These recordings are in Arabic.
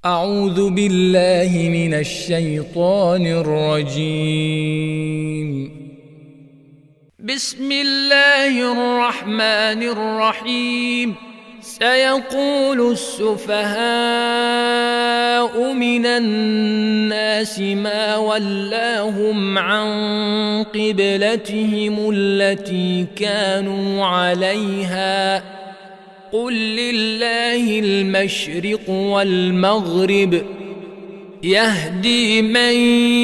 أعوذ بالله من الشيطان الرجيم. بسم الله الرحمن الرحيم. سيقول السفهاء من الناس ما ولاهم عن قبلتهم التي كانوا عليها قل لله المشرق والمغرب يهدي من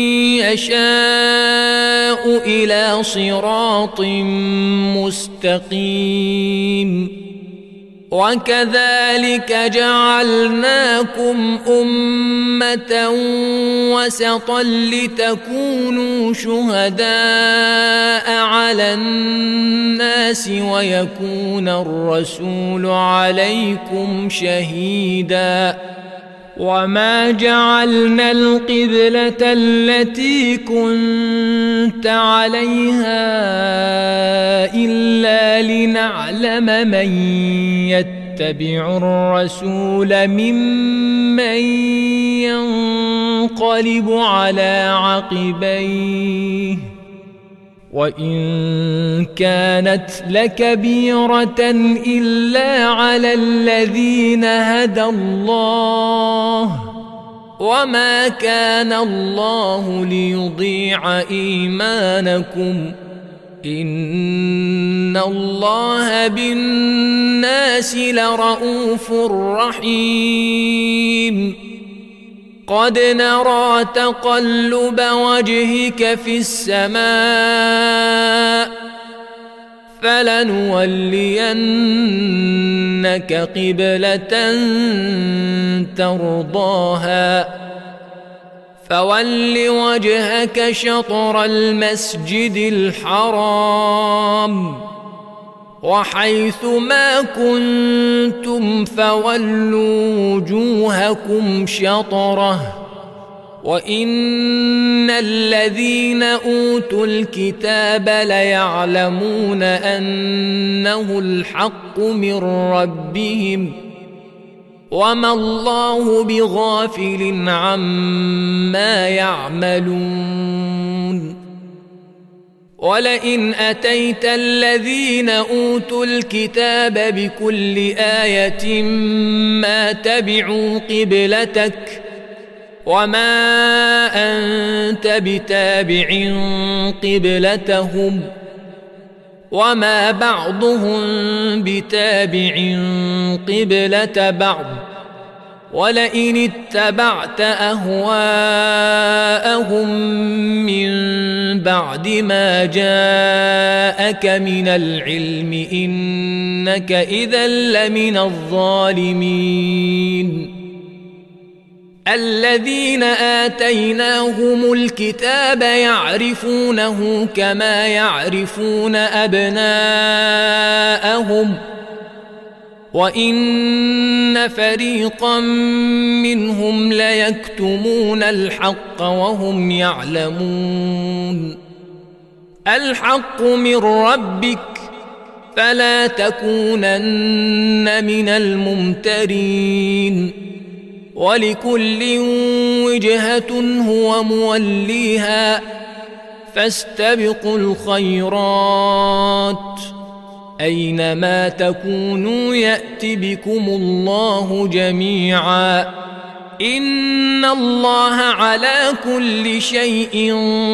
يشاء إلى صراط مستقيم. وكذلك جعلناكم أمة وسطا لتكونوا شهداء على الناس ويكون الرسول عليكم شهيدا. وما جعلنا القبلة التي كنت عليها إلا لنعلم من يتبع الرسول ممن ينقلب على عقبيه وإن كانت لكبيرة إلا على الذين هدى الله وما كان الله ليضيع إيمانكم إن الله بالناس لرؤوف رحيم. قد نرى تقلب وجهك في السماء فلنولينك قبلة ترضاها فول وجهك شطر المسجد الحرام وحيث ما كنتم فولوا وجوهكم شطره وإن الذين أوتوا الكتاب ليعلمون أنه الحق من ربهم وما الله بغافل عما يعملون. ولئن أتيت الذين أوتوا الكتاب بكل آية ما تبعوا قبلتك وما أنت بتابع قبلتهم وما بعضهم بتابع قبلة بعض ولئن اتبعت أهواءهم من بعد ما جاءك من العلم إنك إذا لمن الظالمين. الذين آتيناهم الكتاب يعرفونه كما يعرفون أبناءهم وإن فريقا منهم ليكتمون الحق وهم يعلمون. الحق من ربك فلا تكونن من الممترين. ولكل وجهة هو موليها فاستبقوا الخيرات أينما تكونوا يأت بكم الله جميعا إن الله على كل شيء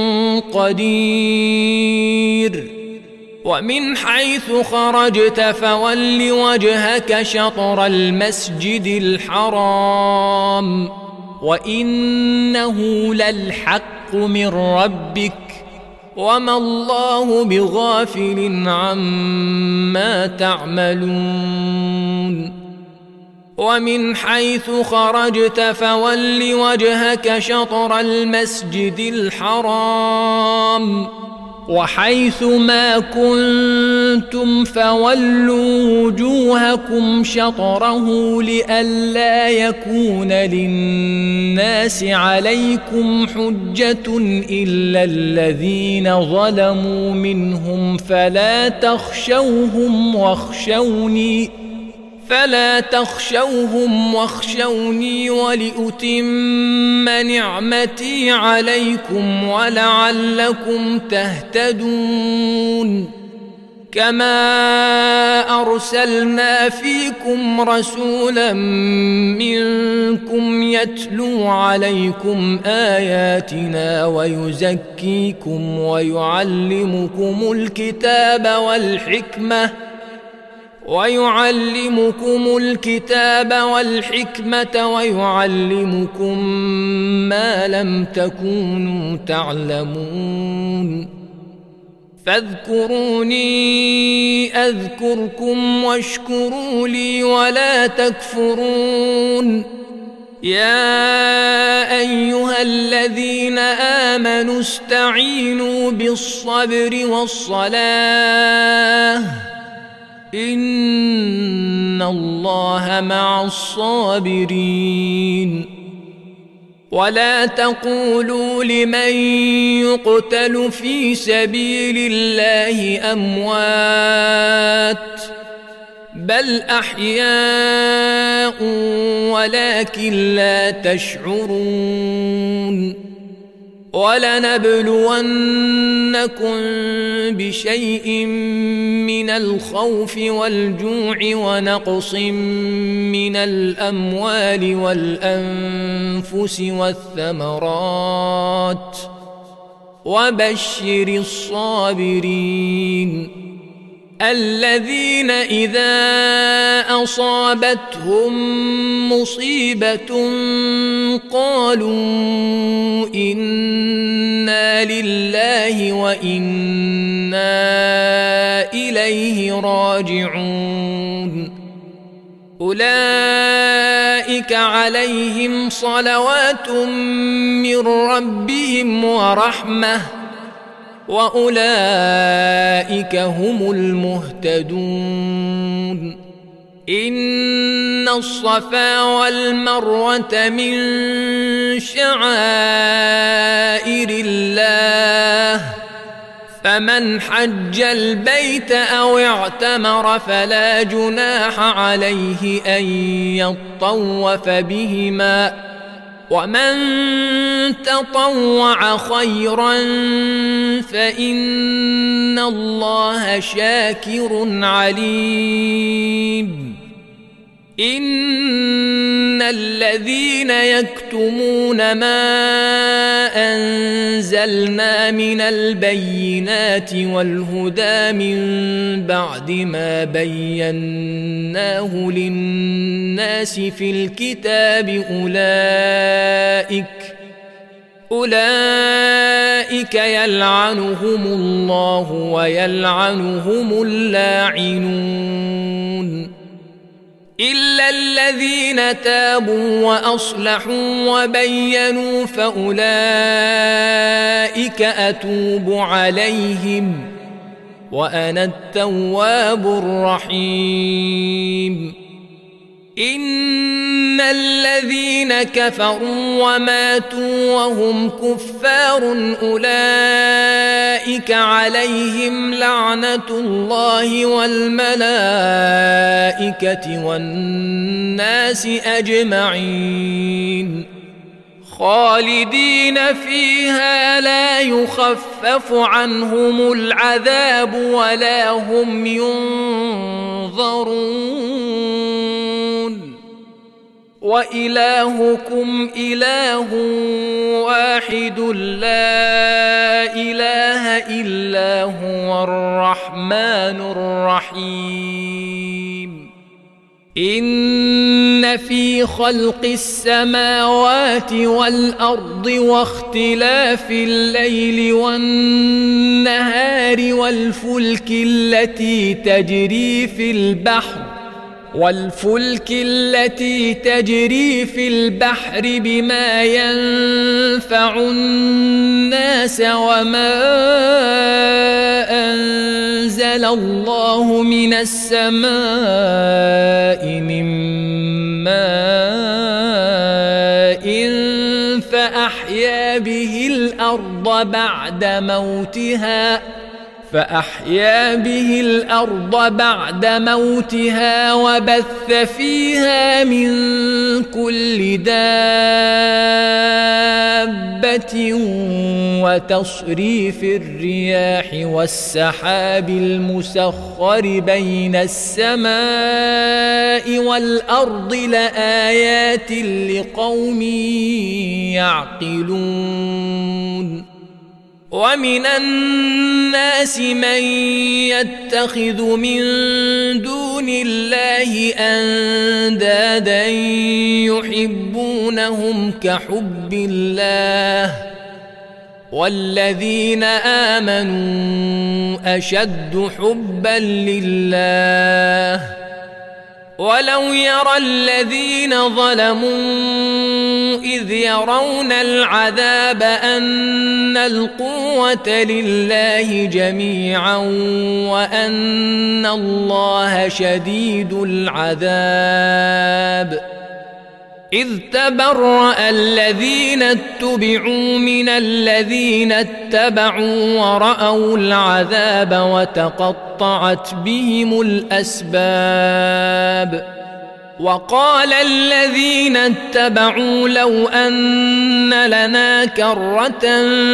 قدير. ومن حيث خرجت فول وجهك شطر المسجد الحرام وإنه للحق من ربك وما الله بغافل عما تعملون. ومن حيث خرجت فول وجهك شطر المسجد الحرام وحيث ما كنتم فولوا وجوهكم شطره لئلا يكون للناس عليكم حجة إلا الذين ظلموا منهم فلا تخشوهم واخشوني فلا تخشوهم واخشوني ولأتم نعمتي عليكم ولعلكم تهتدون كما أرسلنا فيكم رسولا منكم يتلو عليكم آياتنا ويزكيكم ويعلمكم الكتاب والحكمة ويعلمكم ما لم تكونوا تعلمون فاذكروني أذكركم واشكروا لي ولا تكفرون يا أيها الذين آمنوا استعينوا بالصبر والصلاة إن الله مع الصابرين ولا تقولوا لمن يقتل في سبيل الله أموات بل أحياء ولكن لا تشعرون ولنبلونكم بشيء من الخوف والجوع ونقص من الأموال والأنفس والثمرات وبشر الصابرين الذين إذا أصابتهم مصيبة قالوا إنا لله وإنا إليه راجعون أولئك عليهم صلوات من ربهم ورحمة وأولئك هم المهتدون إن الصفا والمروة من شعائر الله فمن حج البيت أو اعتمر فلا جناح عليه أن يطوف بهما ومن تطوع خيرا فإن الله شاكر عليم إن الذين يكتمون ما أنزلنا من البينات والهدى من بعد ما بيناه للناس في الكتاب أولئك يلعنهم الله ويلعنهم اللاعنون إلا الذين تابوا وأصلحوا وبينوا فأولئك أتوب عليهم وأنا التواب الرحيم إن الذين كفروا وماتوا وهم كفار أولئك عليهم لعنة الله والملائكة والناس أجمعين خالدين فيها لا يخفف عنهم العذاب ولا هم ينظرون وإلهكم إله واحد لا إله إلا هو الرحمن الرحيم إن في خلق السماوات والأرض واختلاف الليل والنهار والفلك التي تجري في البحر بما ينفع الناس وما أنزل الله من السماء من ماء فأحيا به الأرض بعد موتها فأحيا به الأرض بعد موتها وبث فيها من كل دابة وتصريف الرياح والسحاب المسخر بين السماء والأرض لآيات لقوم يعقلون. ومن الناس من يتخذ من دون الله أندادا يحبونهم كحب الله والذين آمنوا أشد حبا لله ولو يرى الذين ظلموا إذ يرون العذاب أن القوة لله جميعا وأن الله شديد العذاب إذ تبرأ الذين اتبعوا من الذين اتبعوا ورأوا العذاب وتقطعت بهم الأسباب وقال الذين اتبعوا لو أن لنا كرة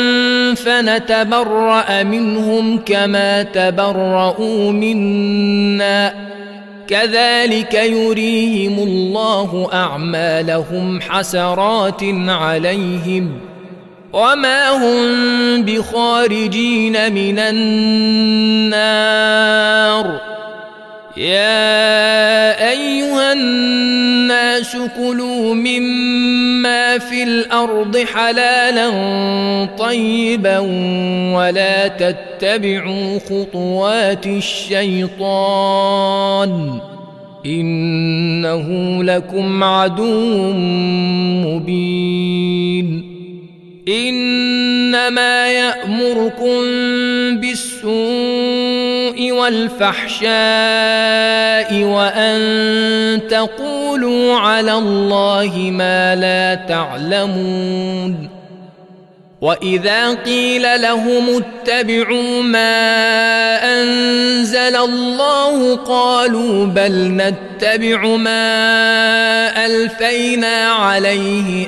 فنتبرأ منهم كما تبرؤوا منا كذلك يريهم الله أعمالهم حسرات عليهم وما هم بخارجين من النار. يا أيها الناس كلوا مما في الأرض حلالا طيبا ولا تتبعوا خطوات الشيطان إنه لكم عدو مبين. إنما يأمركم بالسوء والفحشاء وأن تقولوا على الله ما لا تعلمون. وإذا قيل لهم اتبعوا ما أنزل الله قالوا بل نتبع ما ألفينا عليه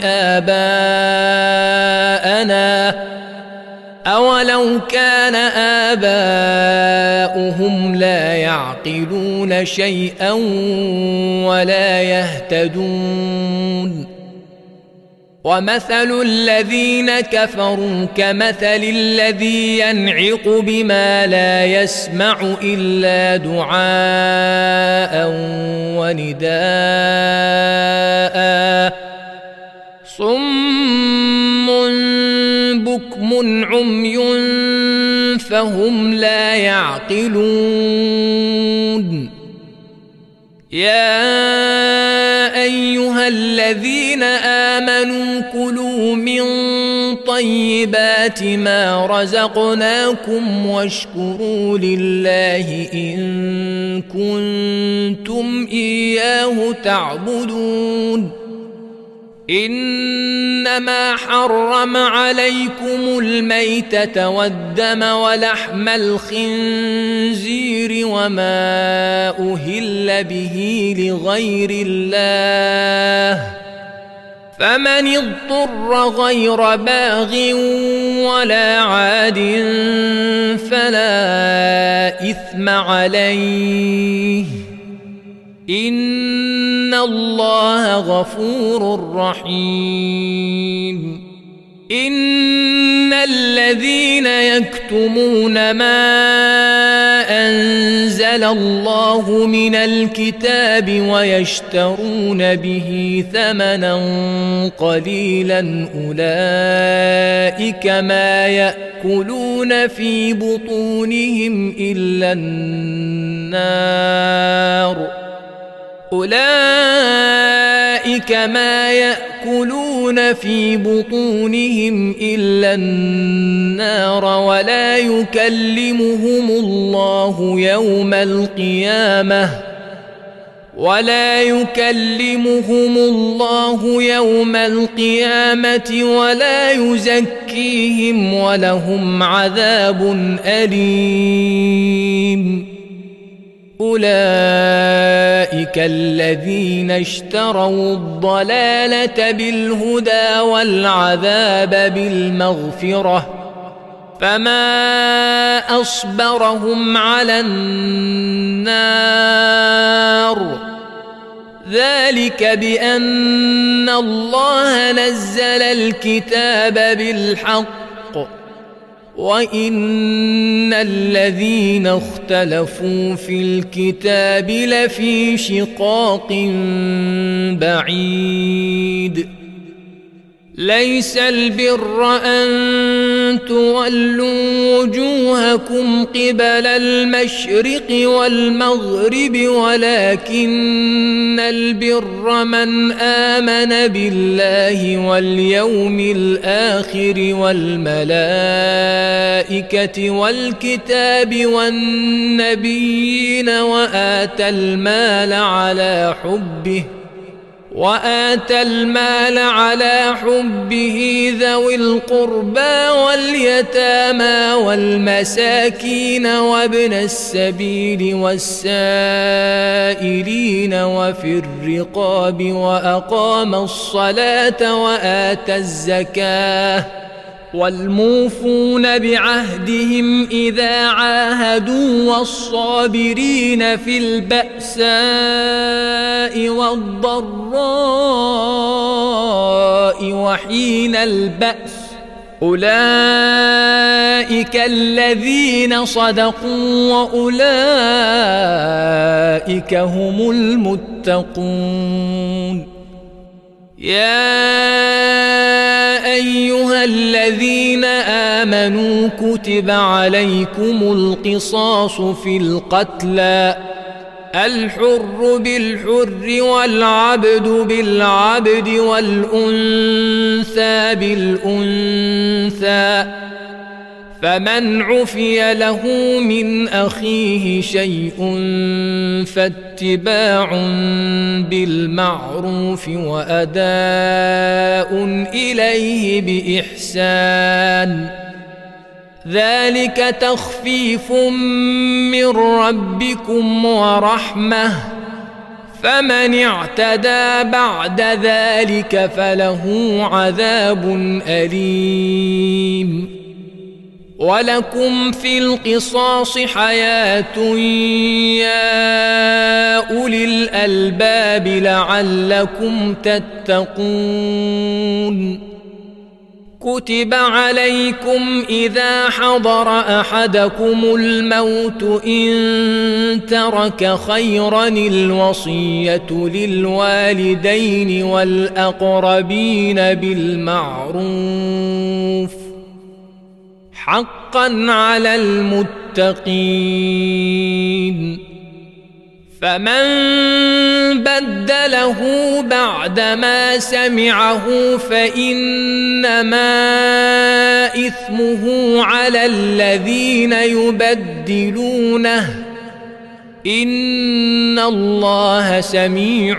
آباءنا أولو كان آباؤهم لا يعقلون شيئا ولا يهتدون. ومثل الذين كفروا كمثل الذي ينعق بما لا يسمع إلا دعاء ونداء صم بكم عمي فهم لا يعقلون. يا أيها الذين آمنوا كلوا من طيبات ما رزقناكم واشكروا لله إن كنتم إياه تعبدون. إنما حرم عليكم الميتة والدم ولحم الخنزير وما أهل به لغير الله فمن اضطر غير باغ ولا عاد فلا إثم عليه إن الله غفور رحيم. إن الذين يكتمون ما أنزل الله من الكتاب ويشترون به ثمنا قليلا أولئك ما يأكلون في بطونهم إلا النار أولئك ما يأكلون في بطونهم إلا النار ولا يكلمهم الله يوم القيامة ولا يكلمهم الله يوم القيامة ولا يزكيهم ولهم عذاب أليم. أولئك الذين اشتروا الضلالة بالهدى والعذاب بالمغفرة فما أصبرهم على النار ذلك بأن الله نزل الكتاب بالحق وإن الذين اختلفوا في الكتاب لفي شقاق بعيد. ليس البر أن تولوا وجوهكم قبل المشرق والمغرب ولكن البر من آمن بالله واليوم الآخر والملائكة والكتاب والنبيين وآتى المال على حبه ذوي القربى واليتامى والمساكين وابن السبيل والسائلين وفي الرقاب وأقام الصلاة وآتى الزكاة والموفون بعهدهم إذا عاهدوا والصابرين في البأساء والضراء وحين البأس أولئك الذين صدقوا وأولئك هم المتقون. يا أيها الذين آمنوا كتب عليكم القصاص في القتلى الحر بالحر والعبد بالعبد والأنثى بالأنثى فمن عفي له من أخيه شيء فاتباع بالمعروف وأداء إليه بإحسان ذلك تخفيف من ربكم ورحمة فمن اعتدى بعد ذلك فله عذاب أليم. ولكم في القصاص حياة يا أولي الألباب لعلكم تتقون. كتب عليكم إذا حضر أحدكم الموت إن ترك خيرا الوصية للوالدين والأقربين بالمعروف حقا على المتقين. فمن بدله بعدما سمعه فإنما إثمه على الذين يبدلونه إن الله سميع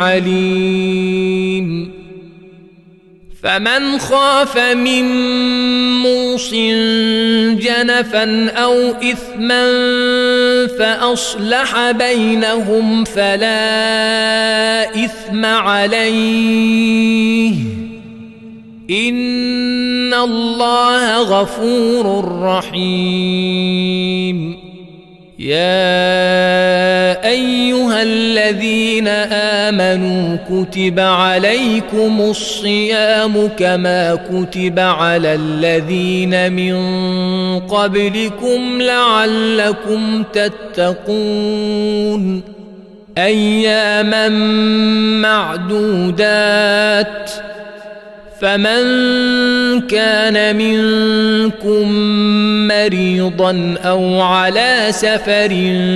عليم. فمن خاف من موص جنفا أو إثما فأصلح بينهم فلا إثم عليه إن الله غفور رحيم. يا أيها الذين آمنوا كتب عليكم الصيام كما كتب على الذين من قبلكم لعلكم تتقون. أياما معدودات فمن كان منكم مريضا أو على سفر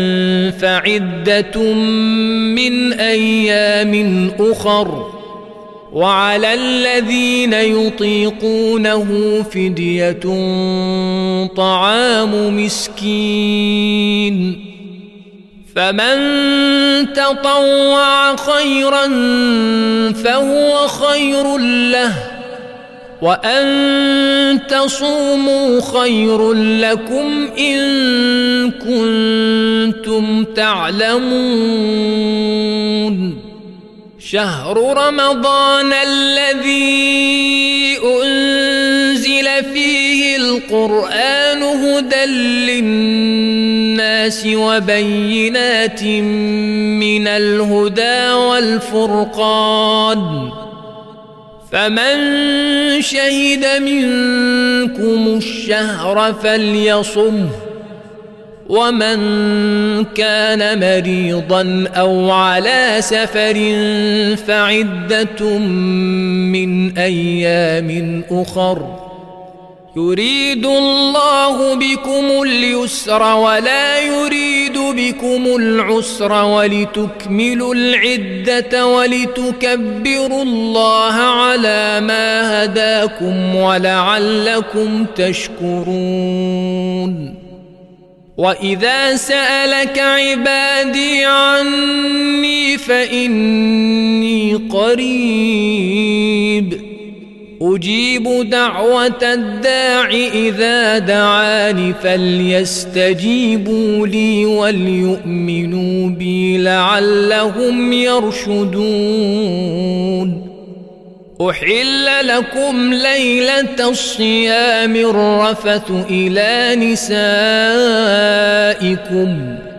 فعدة من أيام أخر وعلى الذين يطيقونه فدية طعام مسكين فمن تطوع خيرا فهو خير له، وأن تصوموا خير لكم إن كنتم تعلمون. شهر رمضان الذي أنزل فيه القرآن هدى للناس وبينات من الهدى والفرقان، فمن شهد منكم الشهر فليصمه، ومن كان مريضا أو على سفر فعدة من أيام أخر، يريد الله بكم اليسر ولا يريد بكم العسر ولتكملوا العدة ولتكبروا الله على ما هداكم ولعلكم تشكرون. وإذا سألك عبادي عني فإني قريب أجيب دعوة الداع إذا دعاني فليستجيبوا لي وليؤمنوا بي لعلهم يرشدون. أحل لكم ليلة الصيام الرفث إلى نسائكم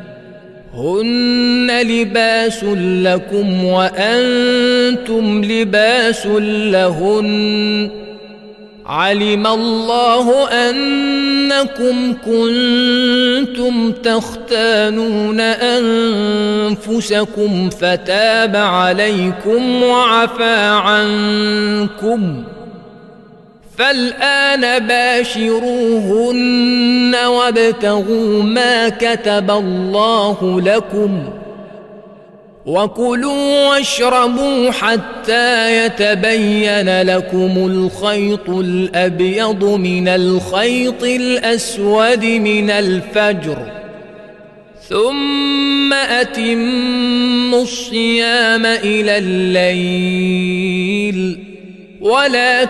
هن لباس لكم وأنتم لباس لهن، علم الله أنكم كنتم تختانون أنفسكم فتاب عليكم وعفى عنكم، فالآن باشروهن وابتغوا ما كتب الله لكم، وكلوا واشربوا حتى يتبين لكم الخيط الأبيض من الخيط الأسود من الفجر، ثم أتموا الصيام إلى الليل، ولا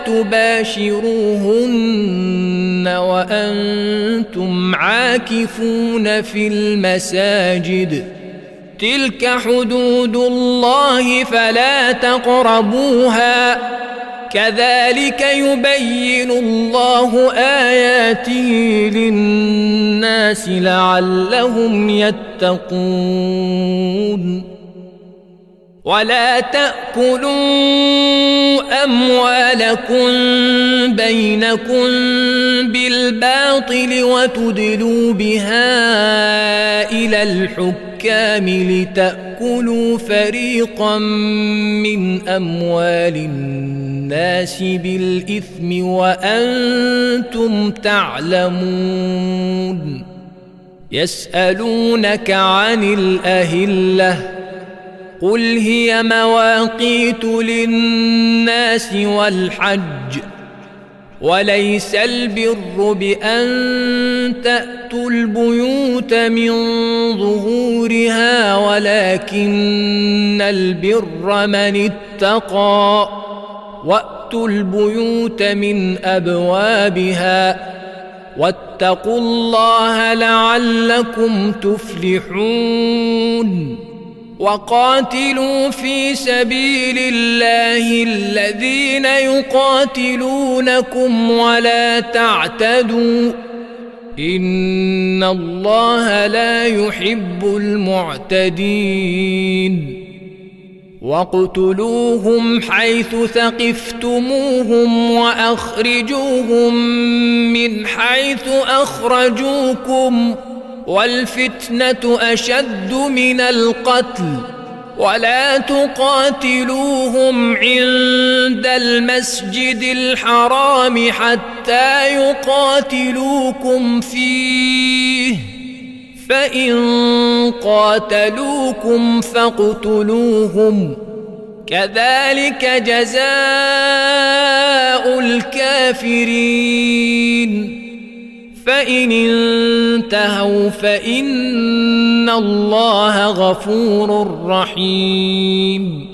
تباشروهن وأنتم عاكفون في المساجد، تلك حدود الله فلا تقربوها، كذلك يبين الله آياته للناس لعلهم يتقون. ولا تأكلوا أموالكم بينكم بالباطل وتدلوا بها إلى الحكام لتأكلوا فريقا من أموال الناس بالإثم وأنتم تعلمون. يسألونك عن الأهلة قل هي مواقيت للناس والحج، وليس البر بأن تأتوا البيوت من ظهورها ولكن البر من اتقى، وأتوا البيوت من أبوابها واتقوا الله لعلكم تفلحون. وقاتلوا في سبيل الله الذين يقاتلونكم ولا تعتدوا إن الله لا يحب المعتدين. واقتلوهم حيث ثقفتموهم وأخرجوهم من حيث أخرجوكم، والفتنة أشد من القتل، ولا تقاتلوهم عند المسجد الحرام حتى يقاتلوكم فيه، فإن قاتلوكم فاقتلوهم، كذلك جزاء الكافرين. فإن انتهوا فإن الله غفور رحيم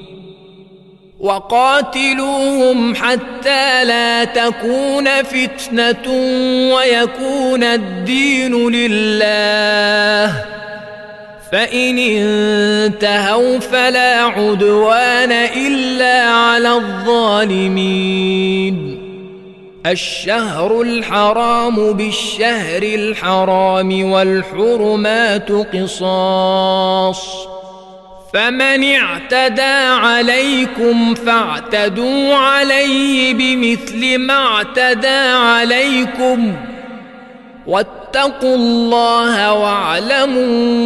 وقاتلوهم حتى لا تكون فتنة ويكون الدين لله فإن انتهوا فلا عدوان إلا على الظالمين الشهر الحرام بالشهر الحرام والحرمات قصاص فمن اعتدى عليكم فاعتدوا عليه بمثل ما اعتدى عليكم واتقوا الله واعلموا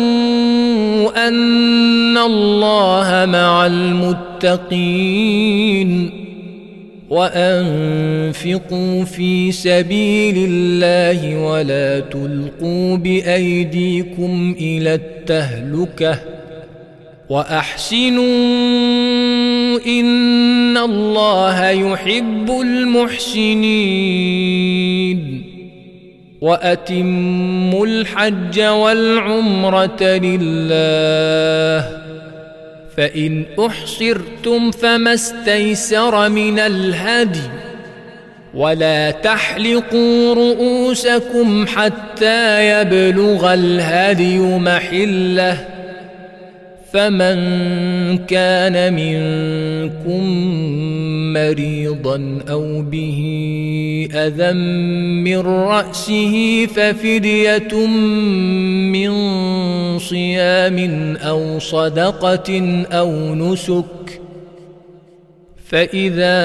أن الله مع المتقين وأنفقوا في سبيل الله ولا تلقوا بأيديكم إلى التهلكة وأحسنوا إن الله يحب المحسنين وأتموا الحج والعمرة لله فإن أحصرتم فما استيسر من الهدي ولا تحلقوا رؤوسكم حتى يبلغ الهدي محله فمن كان منكم مريضا أو به أذى من رأسه ففدية من صيام أو صدقة أو نسك فإذا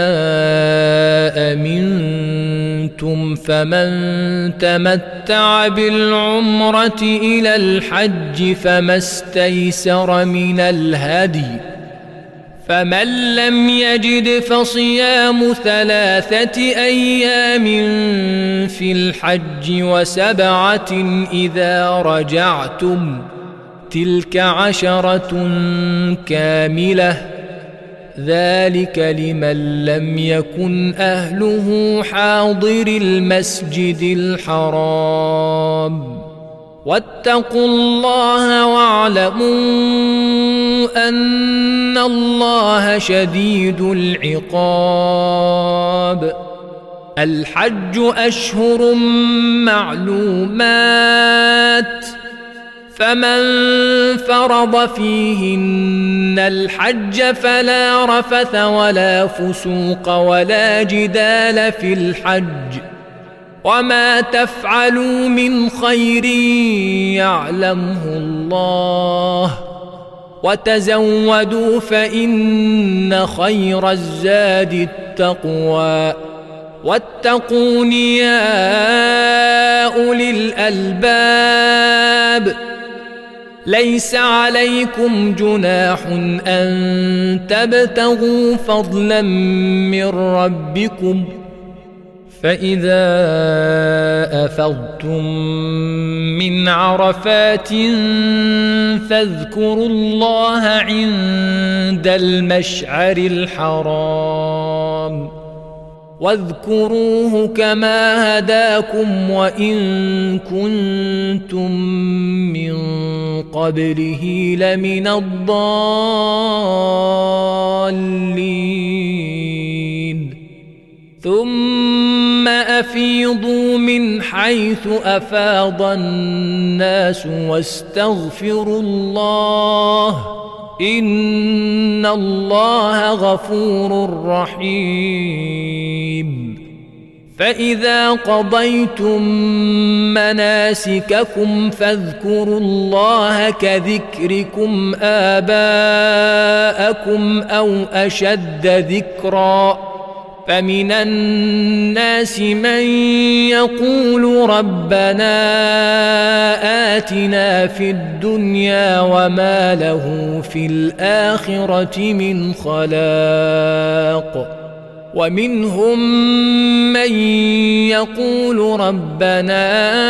أمنتم فمن تمتع بالعمرة إلى الحج فما استيسر من الهدي فمن لم يجد فصيام 3 أيام في الحج و7 إذا رجعتم تلك 10 كاملة ذلك لمن لم يكن أهله حاضر المسجد الحرام واتقوا الله واعلموا أن الله شديد العقاب الحج أشهر معلومات فمن فرض فيهن الحج فلا رفث ولا فسوق ولا جدال في الحج وما تفعلوا من خير يعلمه الله وتزودوا فإن خير الزاد التقوى واتقون يا أولي الألباب ليس عليكم جناح أن تبتغوا فضلا من ربكم فإذا أفضتم من عرفات فاذكروا الله عند المشعر الحرام واذكروه كما هداكم وإن كنتم من قبله لمن الضالين ثم أفيضوا من حيث أفاض الناس واستغفروا الله إن الله غفور رحيم فإذا قضيتم مناسككم فاذكروا الله كذكركم آباءكم أو أشد ذكرًا فمن الناس من يقول ربنا آتنا في الدنيا وما له في الآخرة من خلاق ومنهم من يقول ربنا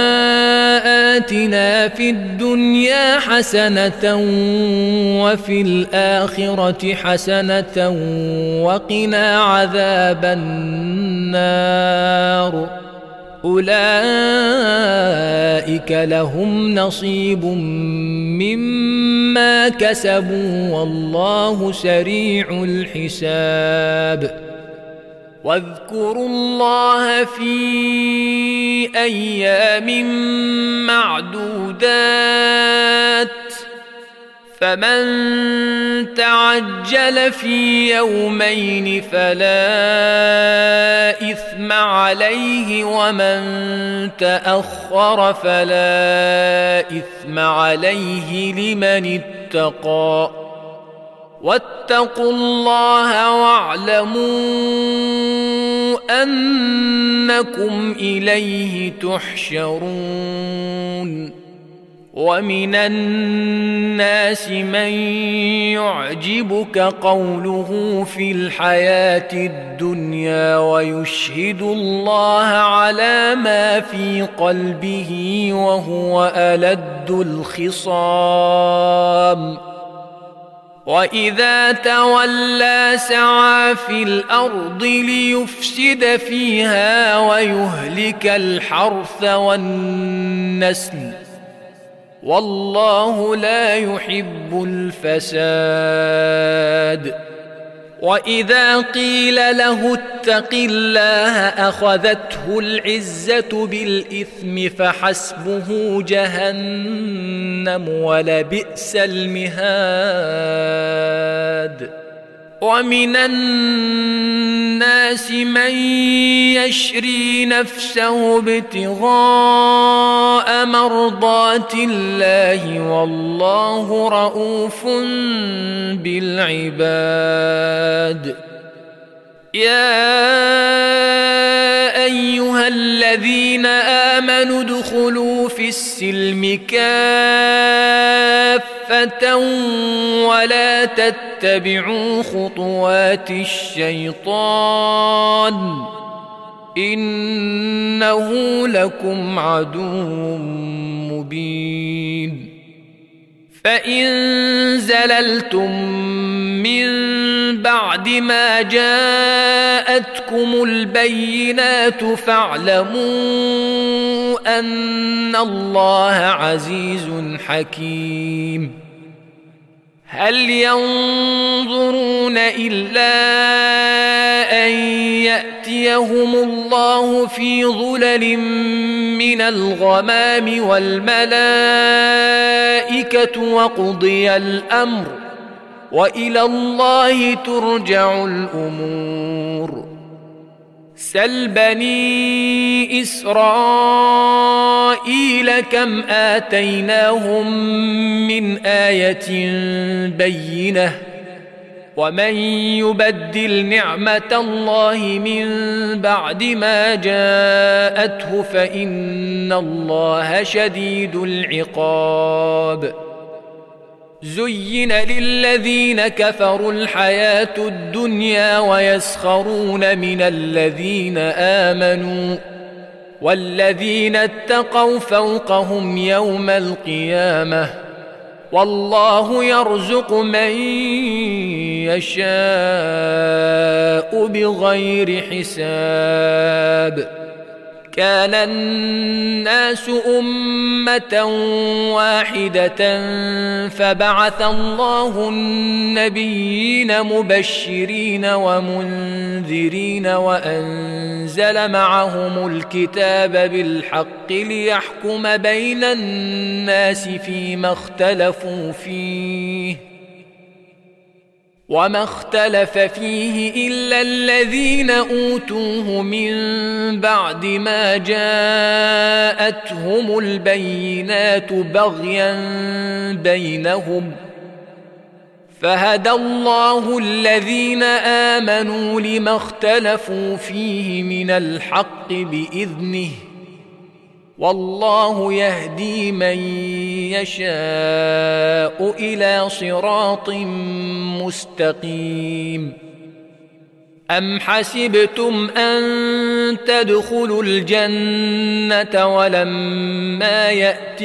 آتنا في الدنيا حسنة وفي الآخرة حسنة وقنا عذاب النار أولئك لهم نصيب مما كسبوا والله سريع الحساب واذكروا الله في أيام معدودات فمن تعجل في يومين فلا إثم عليه ومن تأخر فلا إثم عليه لمن اتقى واتقوا الله واعلموا أنكم إليه تحشرون ومن الناس من يعجبك قوله في الحياة الدنيا ويشهد الله على ما في قلبه وهو ألد الخصام وإذا تولى سعى في الأرض ليفسد فيها ويهلك الحرث والنسل والله لا يحب الفساد وإذا قيل له اتق الله أخذته العزة بالإثم فحسبه جهنم ولبئس المهاد ومن الناس من يشري نفسه ابتغاء مرضات الله والله رؤوف بالعباد يا أيها الذين آمنوا ادخلوا في السلم كافة ولا تتبعوا خطوات الشيطان إنه لكم عدو مبين فإن زللتم من بعد ما جاءتكم البينات فاعلموا أن الله عزيز حكيم هل ينظرون إلا أن يأتيهم الله في ظلل من الغمام والملائكة وقضي الأمر وإلى الله ترجع الأمور سل بني إسرائيل كم آتيناهم من آية بينة ومن يبدل نعمة الله من بعد ما جاءته فإن الله شديد العقاب زين للذين كفروا الحياة الدنيا ويسخرون من الذين آمنوا والذين اتقوا فوقهم يوم القيامة والله يرزق من يشاء بغير حساب كان الناس أمة واحدة فبعث الله النبيين مبشرين ومنذرين وأنزل معهم الكتاب بالحق ليحكم بين الناس فيما اختلفوا فيه وما اختلف فيه إلا الذين أوتوه من بعد ما جاءتهم البينات بغيا بينهم فهدى الله الذين آمنوا لما اختلفوا فيه من الحق بإذنه والله يهدي من يشاء إلى صراط مستقيم أم حسبتم أن تدخلوا الجنة ولما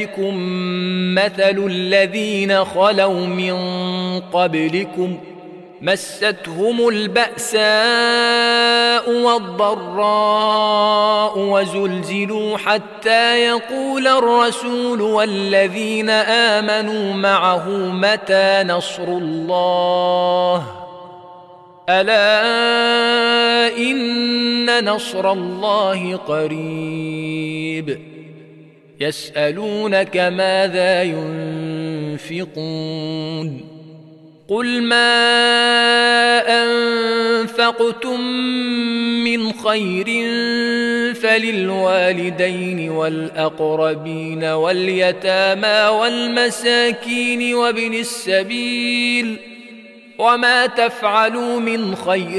يأتكم مثل الذين خلوا من قبلكم مستهم البأساء والضراء وزلزلوا حتى يقول الرسول والذين آمنوا معه متى نصر الله ألا إن نصر الله قريب يسألونك ماذا ينفقون قل ما أنفقتم من خير فللوالدين والأقربين واليتامى والمساكين وابن السبيل وما تفعلوا من خير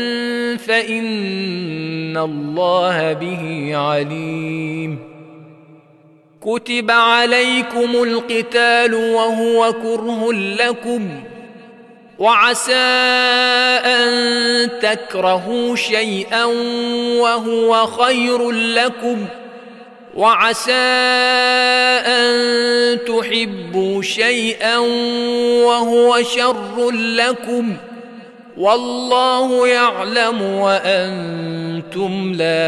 فإن الله به عليم كتب عليكم القتال وهو كره لكم وعسى أن تكرهوا شيئا وهو خير لكم وعسى أن تحبوا شيئا وهو شر لكم والله يعلم وأنتم لا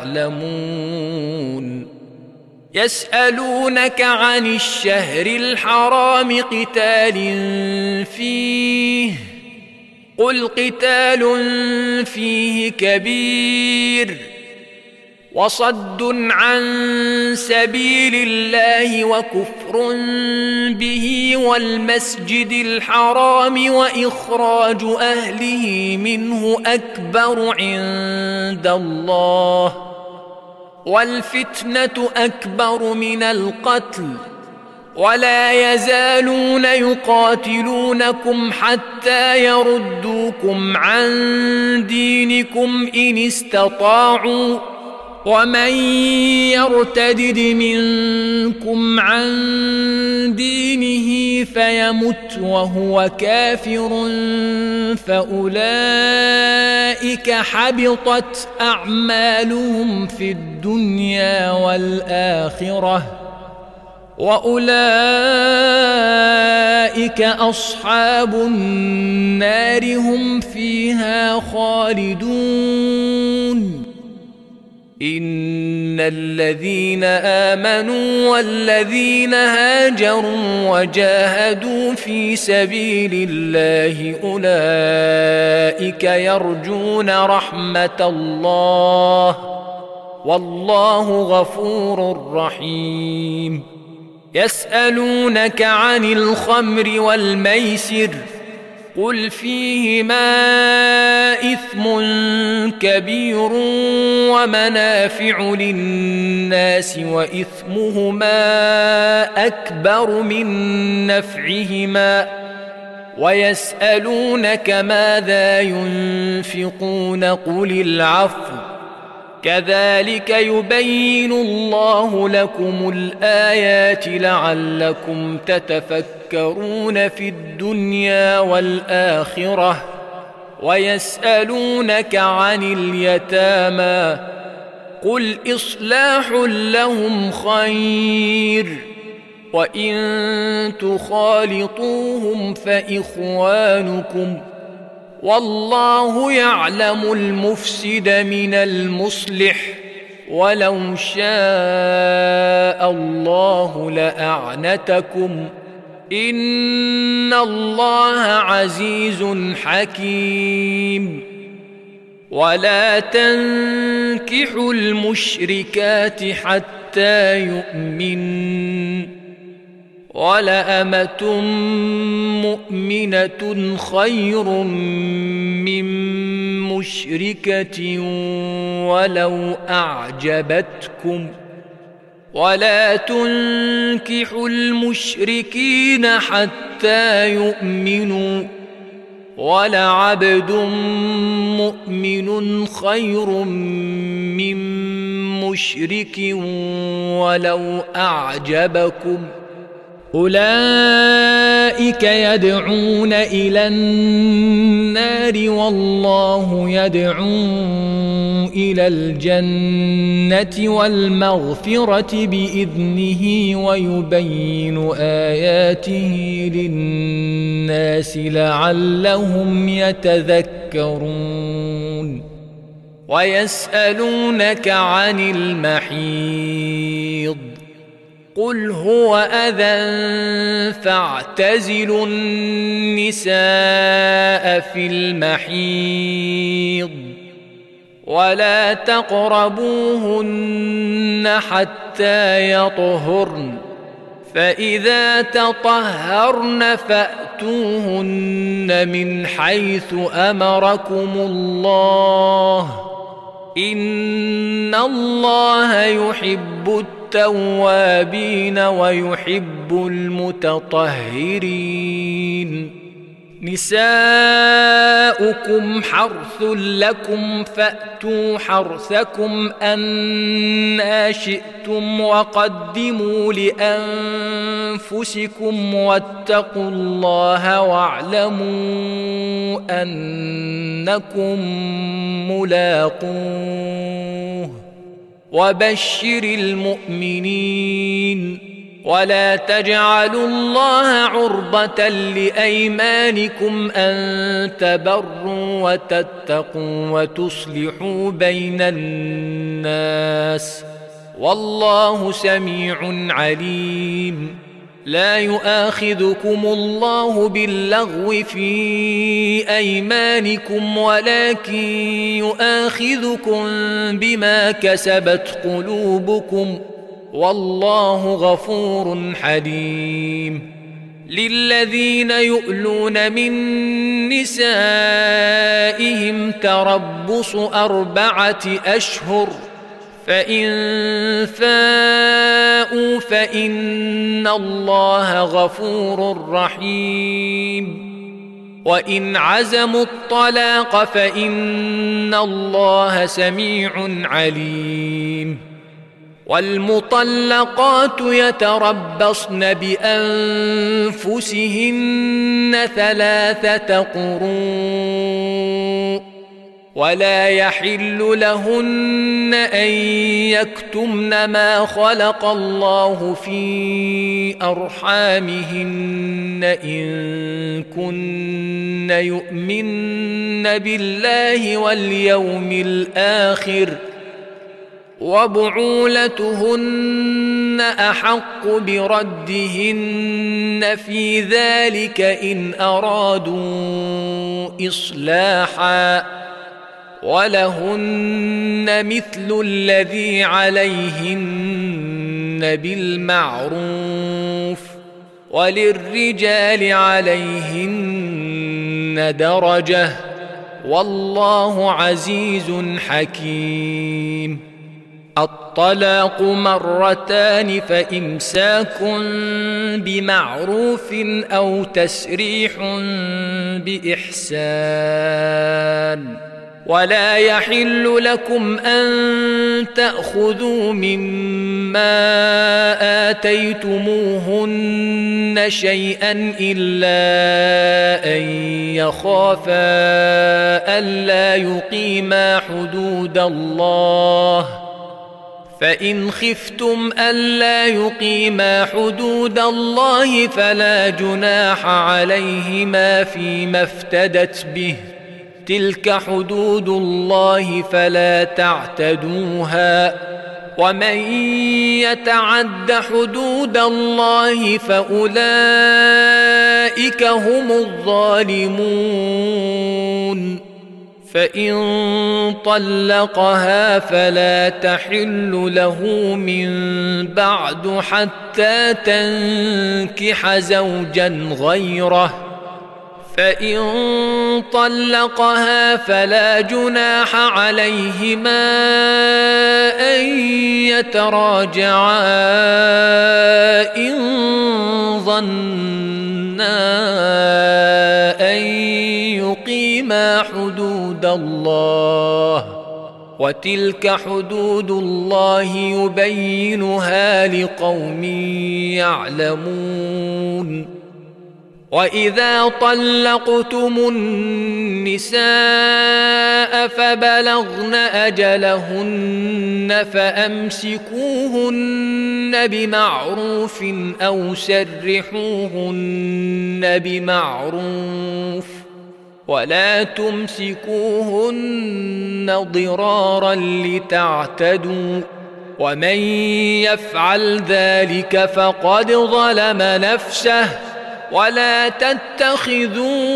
تعلمون يسألونك عن الشهر الحرام قتال فيه قل قتال فيه كبير وصد عن سبيل الله وكفر به والمسجد الحرام وإخراج أهله منه أكبر عند الله والفتنة أكبر من القتل ولا يزالون يقاتلونكم حتى يردوكم عن دينكم إن استطاعوا ومن يرتدد منكم عن دينه فيمت وهو كافر فأولئك حبطت أعمالهم في الدنيا والآخرة وأولئك أصحاب النار هم فيها خالدون إن الذين آمنوا والذين هاجروا وجاهدوا في سبيل الله أولئك يرجون رحمة الله والله غفور رحيم يسألونك عن الخمر والميسر قل فيهما إثم كبير ومنافع للناس وإثمهما أكبر من نفعهما ويسألونك ماذا ينفقون قل العفو كذلك يبين الله لكم الآيات لعلكم تتفكرون في الدنيا والآخرة ويسألونك عن اليتامى قل إصلاح لهم خير وإن تخالطوهم فإخوانكم والله يعلم المفسد من المصلح ولو شاء الله لأعنتكم إن الله عزيز حكيم ولا تنكحوا المشركات حتى يؤمنوا ولأمة مؤمنة خير من مشركة ولو أعجبتكم ولا تنكحوا المشركين حتى يؤمنوا ولعبد مؤمن خير من مشرك ولو أعجبكم أولئك يدعون إلى النار والله يدعو إلى الجنة والمغفرة بإذنه ويبين آياته للناس لعلهم يتذكرون ويسألونك عن المحيض قل هو أذى فاعتزلوا النساء في المحيض ولا تقربوهن حتى يطهرن فإذا تطهرن فأتوهن من حيث أمركم الله إن الله يحب التوابين ويحب المتطهرين نساؤكم حرث لكم فأتوا حرثكم أنى شئتم وقدموا لأنفسكم واتقوا الله واعلموا أنكم ملاقوه وبشر المؤمنين ولا تجعلوا الله عرضة لأيمانكم أن تبروا وتتقوا وتصلحوا بين الناس والله سميع عليم لا يؤاخذكم الله باللغو في أيمانكم ولكن يؤاخذكم بما كسبت قلوبكم والله غفور حليم للذين يؤلون من نسائهم تربص 4 أشهر فإن فاءوا فإن الله غفور رحيم وإن عزموا الطلاق فإن الله سميع عليم والمطلقات يتربصن بأنفسهن 3 قروء ولا يحل لهن أن يكتمن ما خلق الله في أرحامهن إن كن يؤمن بالله واليوم الآخر وبعولتهن أحق بردهن في ذلك إن أرادوا إصلاحا ولهن مثل الذي عليهن بالمعروف وللرجال عليهن درجة والله عزيز حكيم الطلاق 2 فإمساك بمعروف أو تسريح بإحسان ولا يحل لكم أن تأخذوا مما آتيتموهن شيئا إلا أن يخافا ألا يقيما حدود الله فإن خفتم ألا يقيما حدود الله فلا جناح عليهما فيما افتدت به تلك حدود الله فلا تعتدوها ومن يتعد حدود الله فأولئك هم الظالمون فإن طلقها فلا تحل له من بعد حتى تنكح زوجا غيره فإن طلقها فلا جناح عليهما أن يتراجعا إن ظنا أن يقيما حدود الله وتلك حدود الله يبينها لقوم يعلمون. وإذا طلقتم النساء فبلغن أجلهن فأمسكوهن بمعروف أو سرحوهن بمعروف ولا تمسكوهن ضرارا لتعتدوا، ومن يفعل ذلك فقد ظلم نفسه. ولا تتخذوا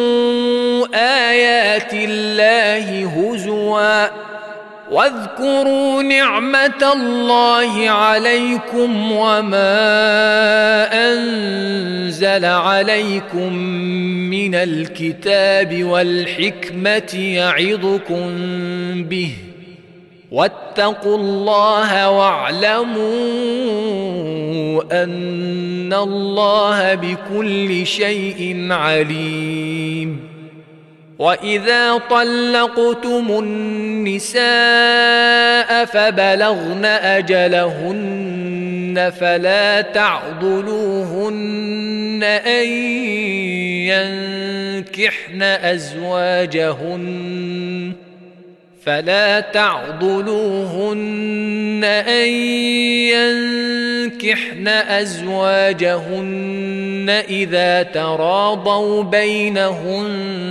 آيات الله هزوا واذكروا نعمة الله عليكم وما أنزل عليكم من الكتاب والحكمة يعظكم به، واتقوا الله واعلموا أن الله بكل شيء عليم. وإذا طلقتم النساء فبلغن أجلهن فلا تعضلوهن أن ينكحن أزواجهن إذا تراضوا بينهم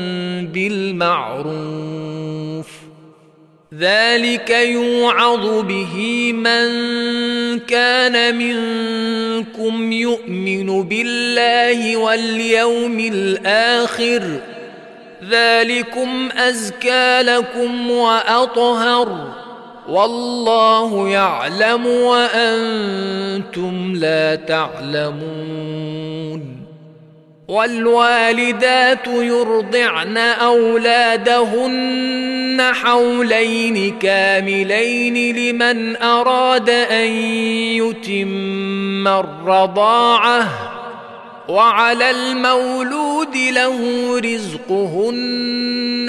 بالمعروف، ذلك يوعظ به من كان منكم يؤمن بالله واليوم الآخر، ذلكم أزكى لكم وأطهر، والله يعلم وأنتم لا تعلمون. والوالدات يرضعن أولادهن حولين كاملين لمن أراد أن يتم الرضاعة، وعلى المولود له رزقهن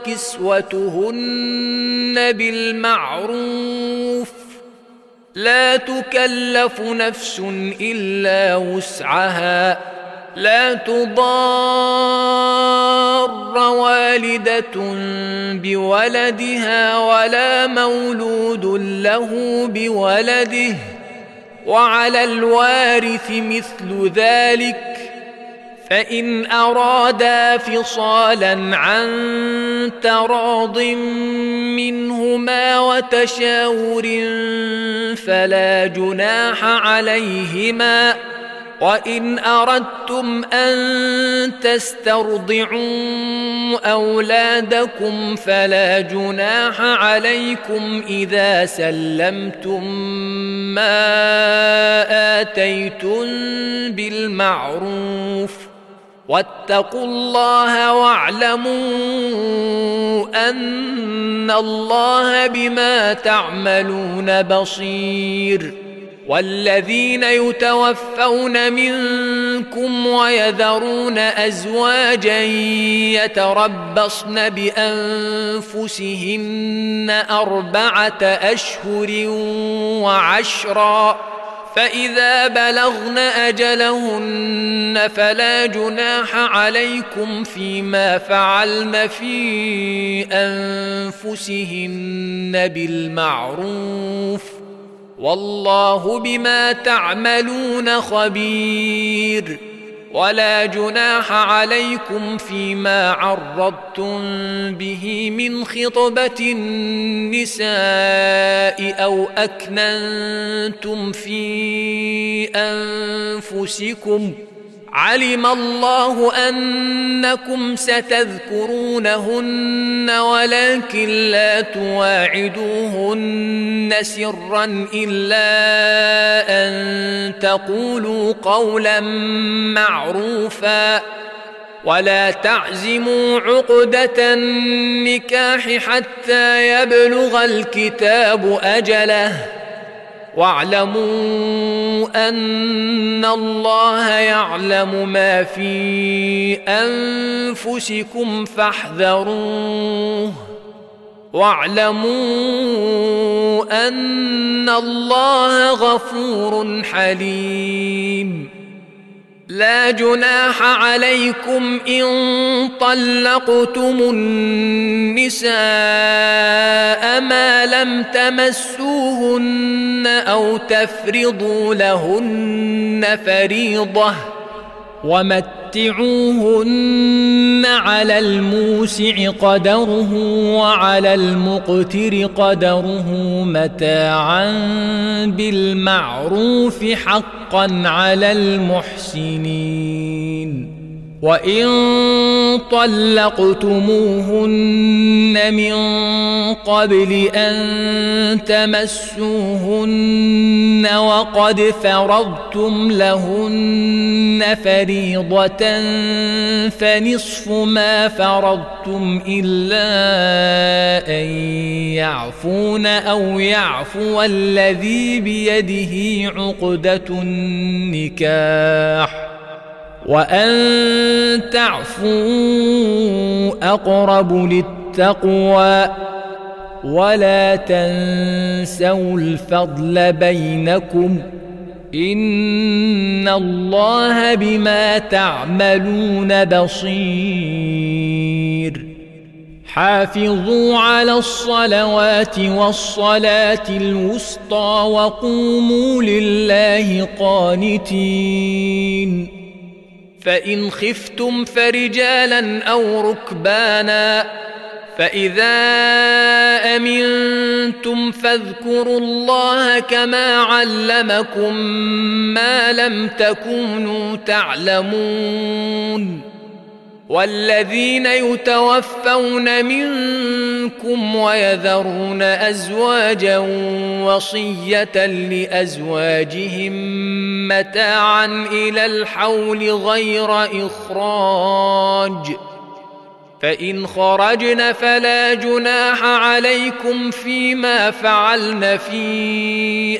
وكسوتهن بالمعروف، لا تكلف نفس إلا وسعها، لا تضار والدة بولدها ولا مولود له بولده، وعلى الوارث مثل ذلك، فإن أرادا فصالا عن تراض منهما وتشاور فلا جناح عليهما. وإن أردتم أن تسترضعوا أولادكم فلا جناح عليكم إذا سلمتم ما آتيتم بالمعروف، واتقوا الله واعلموا أن الله بما تعملون بصير. والذين يتوفون منكم ويذرون أزواجا يتربصن بأنفسهن 4 أشهر وعشرا، فإذا بلغن أجلهن فلا جناح عليكم فيما فعلن في أنفسهن بالمعروف، والله بما تعملون خبير. ولا جناح عليكم فيما عرضتم به من خطبة النساء أو أكننتم في أنفسكم، علم الله أنكم ستذكرونهن ولكن لا تواعدوهن سرا إلا أن تقولوا قولا معروفا، ولا تعزموا عقدة النكاح حتى يبلغ الكتاب أجله، واعلموا أن الله يعلم ما في أنفسكم فاحذروه، واعلموا أن الله غفور حليم. لا جناح عليكم إن طلقتم النساء ما لم تمسوهن أو تفرضوا لهن فريضة، ومتعوهن على الموسع قدره وعلى المقتر قدره متاعا بالمعروف حقا على المحسنين. وإن طلقتموهن من قبل أن تمسوهن وقد فرضتم لهن فريضة فنصف ما فرضتم إلا أن يعفون أو يعفو الذي بيده عقدة النكاح، وأن تعفوا أقرب للتقوى، ولا تنسوا الفضل بينكم إن الله بما تعملون بصير. حافظوا على الصلوات والصلاة الوسطى وقوموا لله قانتين. فإن خفتم فرجالا أو ركبانا، فإذا أمنتم فاذكروا الله كما علمكم ما لم تكونوا تعلمون. والذين يتوفون منكم ويذرون أزواجا وصية لأزواجهم متاعا إلى الحول غير إخراج، فإن خرجن فلا جناح عليكم فيما فعلن في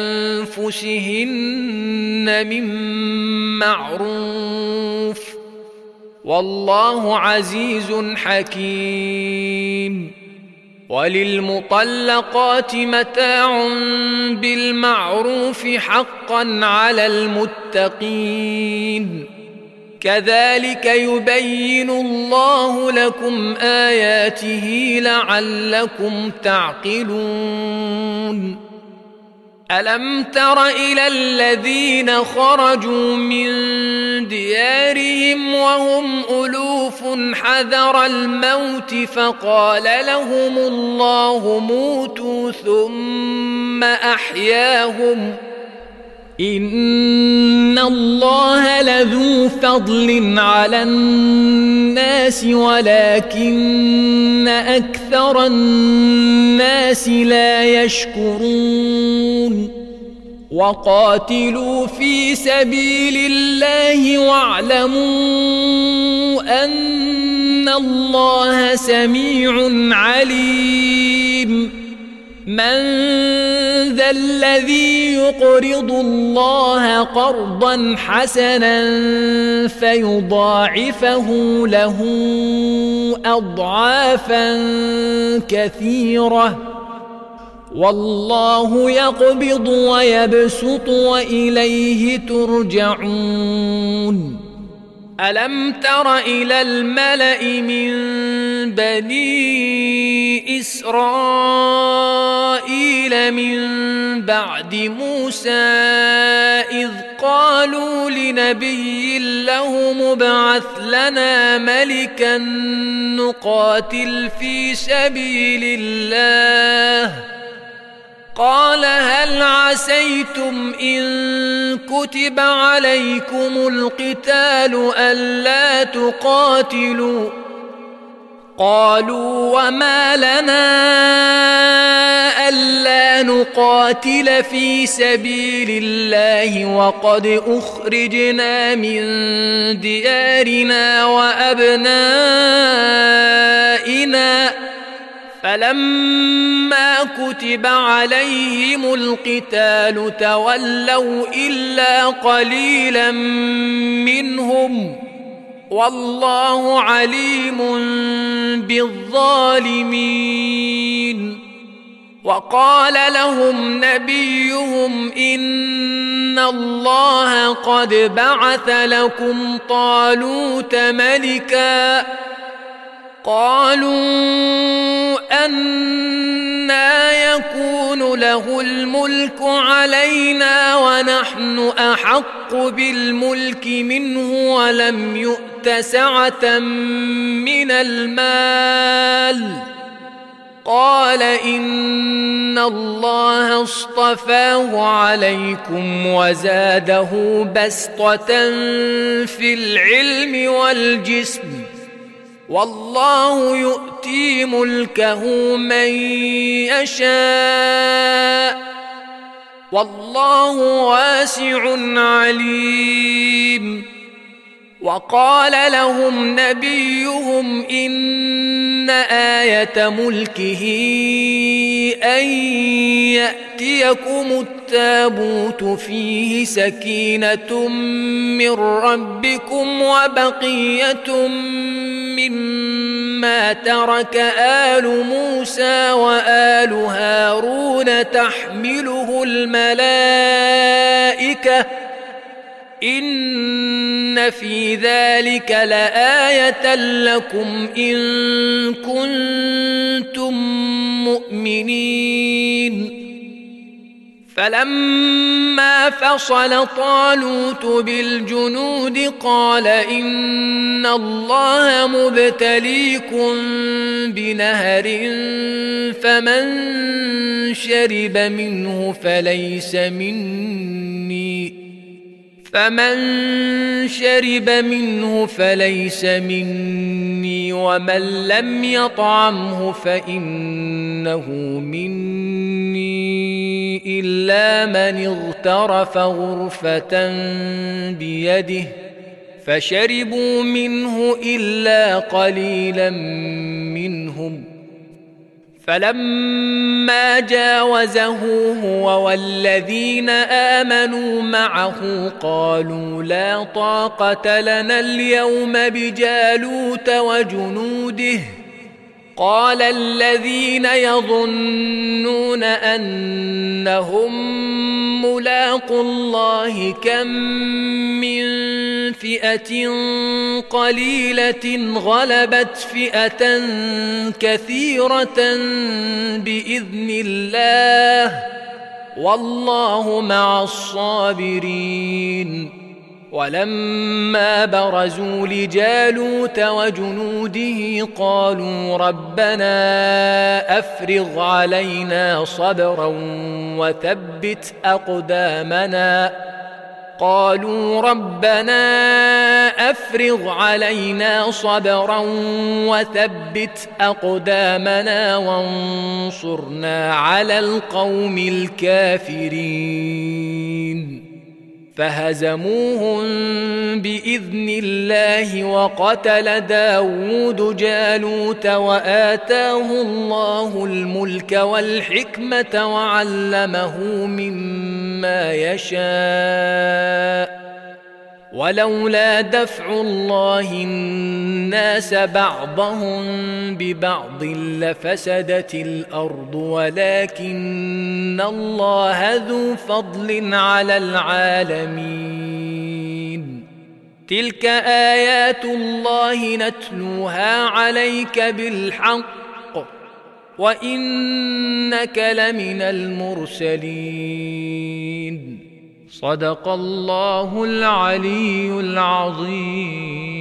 أنفسهن من معروف، والله عزيز حكيم. وللمطلقات متاع بالمعروف حقا على المتقين. كذلك يبين الله لكم آياته لعلكم تعقلون. ألم تر إلى الذين خرجوا من ديارهم وهم ألوف حذر الموت فقال لهم الله موتوا ثم أحياهم إن الله لذو فضل على الناس ولكن أكثر الناس لا يشكرون. وقاتلوا في سبيل الله واعلموا أن الله سميع عليم. من ذا الذي يقرض الله قرضا حسنا فيضاعفه له أضعافا كثيرة والله يقبض ويبسط وإليه ترجعون. ألم تر إلى الملأ من بني إسرائيل من بعد موسى إذ قالوا لنبي له ابعث لنا ملكا نقاتل في سبيل الله قال هل عسيتم إن كتب عليكم القتال ألا تقاتلوا قالوا وما لنا ألا نقاتل في سبيل الله وقد أخرجنا من ديارنا وأبنائنا فلما كتب عليهم القتال تولوا إلا قليلا منهم والله عليم بالظالمين. وقال لهم نبيهم إن الله قد بعث لكم طالوت ملكا. قالوا أنى يكون له الملك علينا ونحن أحق بالملك منه ولم يؤت سعة من المال. قال إن الله اصطفاه عليكم وزاده بسطة في العلم والجسم والله يؤتي ملكه من يشاء والله واسع عليم. وقال لهم نبيهم إن آية ملكه أن يأتيكم التابوت فيه سكينة من ربكم وبقية مما ترك آل موسى وآل هارون تحمله الملائكة إن في ذلك لآية لكم إن كنتم مؤمنين. فلما فصل طالوت بالجنود قال إن الله مبتليكم بنهر فمن شرب منه فليس مني ومن لم يطعمه فإنه مني إلا من اغترف غرفة بيده فشربوا منه إلا قليلا منهم. فلما جاوزه هو والذين آمنوا معه قالوا لا طاقة لنا اليوم بجالوت وجنوده. قال الذين يظنون أنهم ملاقو الله كم من فئة قليلة غلبت فئة كثيرة بإذن الله والله مع الصابرين. ولما برزوا لجالوت وجنوده قالوا ربنا أفرغ علينا صبرا وثبت أقدامنا وانصرنا على القوم الكافرين. فهزموهم بإذن الله وقتل داود جالوت وآتاه الله الملك والحكمة وعلمه مما يشاء. ولولا دفع الله الناس بعضهم ببعض لفسدت الأرض ولكن الله ذو فضل على العالمين. تلك آيات الله نتلوها عليك بالحق وإنك لمن المرسلين. صدق الله العلي العظيم.